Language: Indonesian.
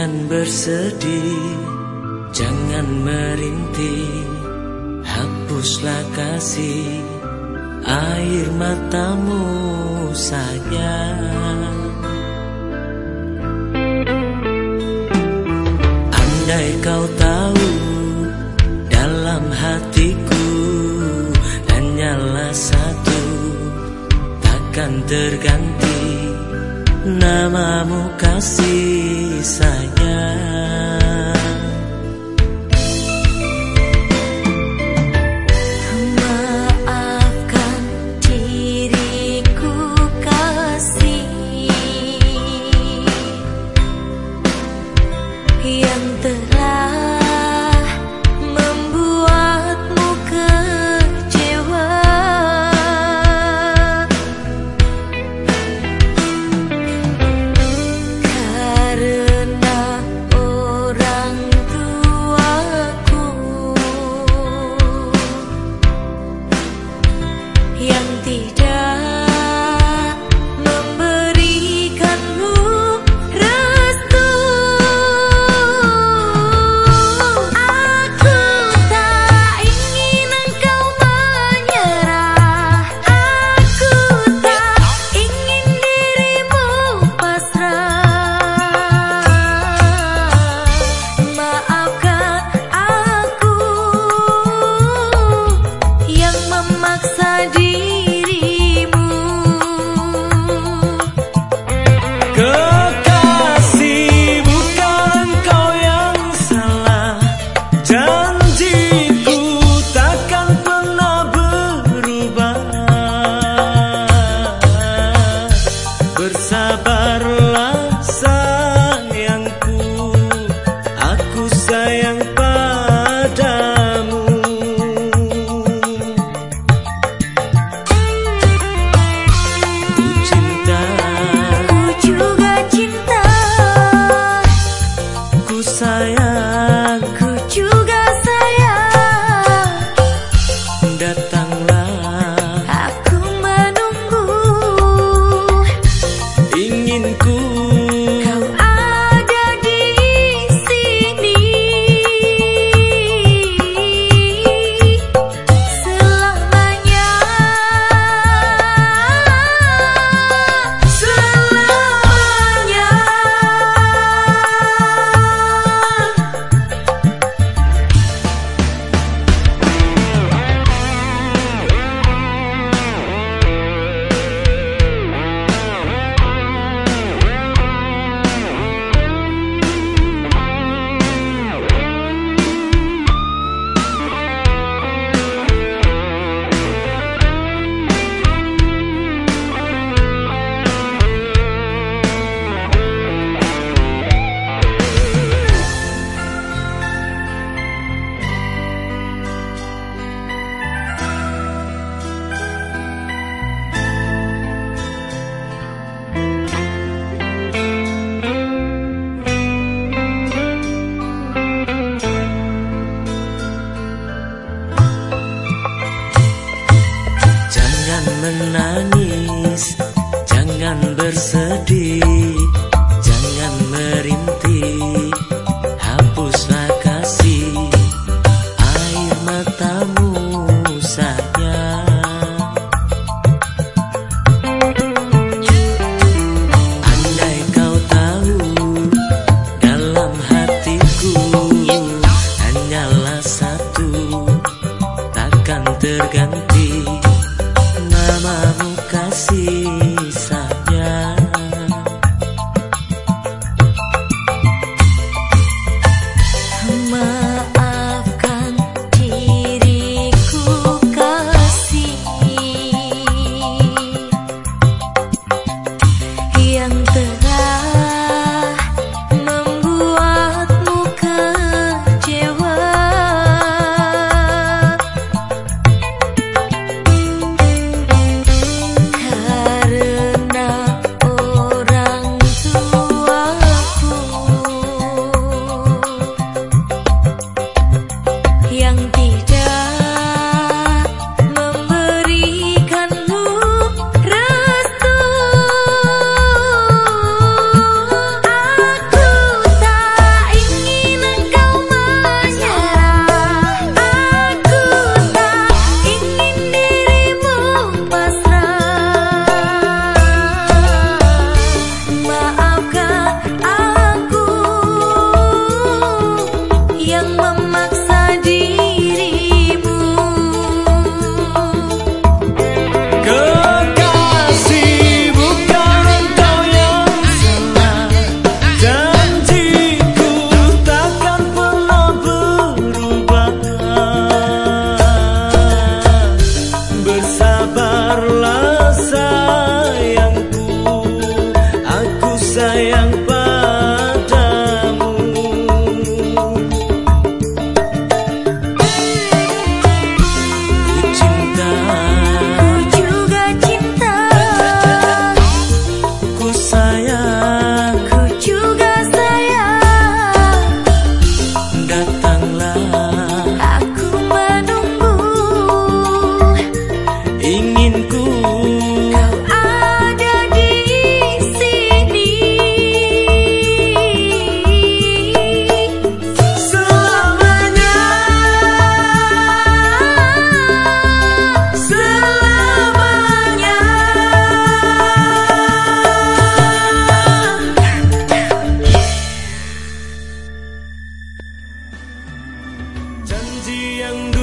Jangan bersedih, jangan merintih, hapuslah kasih air matamu sayang. Andai kau tahu dalam hatiku hanyalah satu, takkan terganti namamu kasih sayang. Maafkan diriku kasih yang telah membuatmu kecewa. Karena orang tuaku yang tidak memberikanmu restu. Aku tak ingin engkau menyerah, aku tak ingin dirimu pasrah. Maafkan aku yang memaksa dirimu. Kekasih, bukan engkau yang salah, janjiku takkan pernah berubah. Bersabarlah sayangku, aku sayang padamu. Ku cinta, Ku juga cinta, ku sayang, ku juga sayang. datanglah, Aku menunggu, inginku kau ada di sini selamanya, selamanya. Jangan menangis, jangan bersedih, jangan merintih, hapuslah kasih air matamu sayang. Andai kau tahu dalam hatiku hanyalah satu, takkan terganti namamu kasih sayang. Maafkan diriku kasih yang telah membuatmu kecewa. yang